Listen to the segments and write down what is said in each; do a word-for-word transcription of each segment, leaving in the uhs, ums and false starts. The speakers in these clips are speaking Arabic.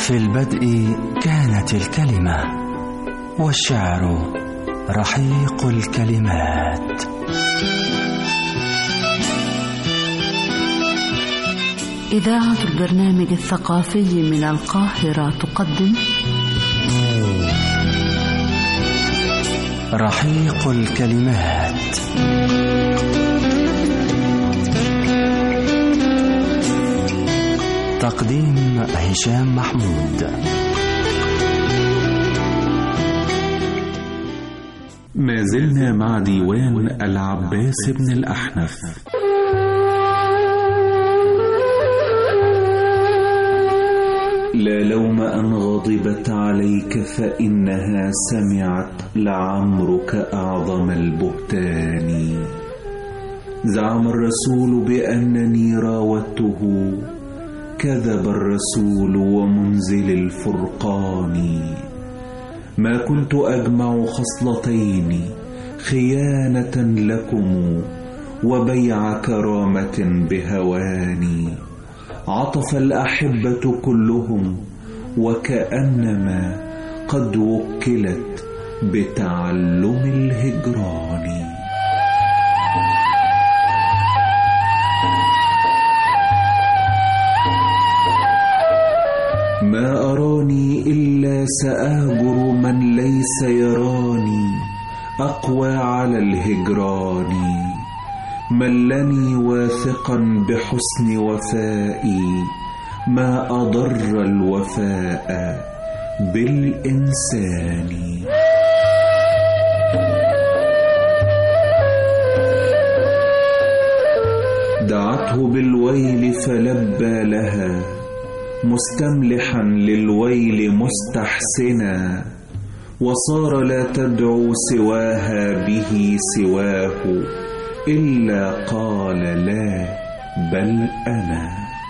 في البدء كانت الكلمة، والشعر رحيق الكلمات. إذاعة البرنامج الثقافي من القاهرة تقدم رحيق الكلمات. تقديم هشام محمود. ما زلنا مع ديوان العباس بن الأحنف. لا لوم أن غضبت عليك فإنها سمعت لعمرك أعظم البهتان. زعم الرسول بأنني راودته، كذب الرسول ومنزل الفرقان. ما كنت أجمع خصلتين، خيانة لكم وبيع كرامة بهواني. عطف الأحبة كلهم وكأنما قد وكلت بتعلم الهجران. ما أراني إلا سأهجر من ليس يراني، أقوى على الهجران. ملني واثقا بحسن وفائي، ما أضر الوفاء بالإنسان. دعته بالويل فلبى لها، مستملحا للويل مستحسنا. وصار لا تدعو سواها به سواه، إلا قال لا بل أنا.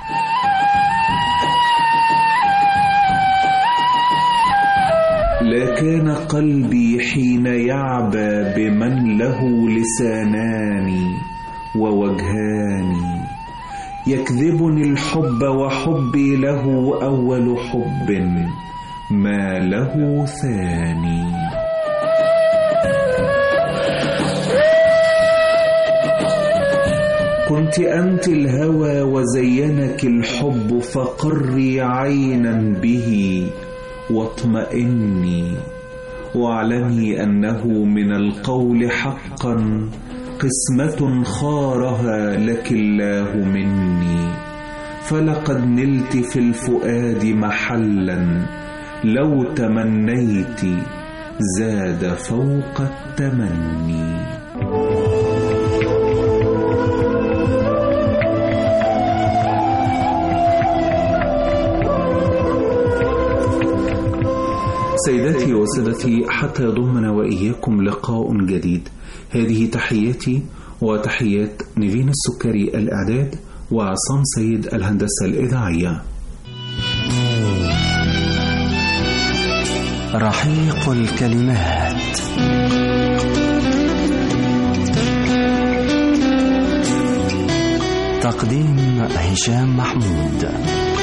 لا كان قلبي حين يعبى بمن له لسانان ووجهان. يكذبني الحب وحبي له أول حب، ما له ثاني. كنت أنت الهوى وزينك الحب، فقري عينا به واطمئني. واعلمي أنه من القول حقا، قسمة خارها لك الله مني. فلقد نلت في الفؤاد محلا، لو تمنيت زاد فوق التمني. سيداتي وسادتي، حتى يضمنا وإياكم لقاء جديد. هذه تحياتي وتحيات نيفين السكري الإعداد، وعصام سيد الهندسة الإذاعية. رحيق الكلمات. تقديم هشام محمود.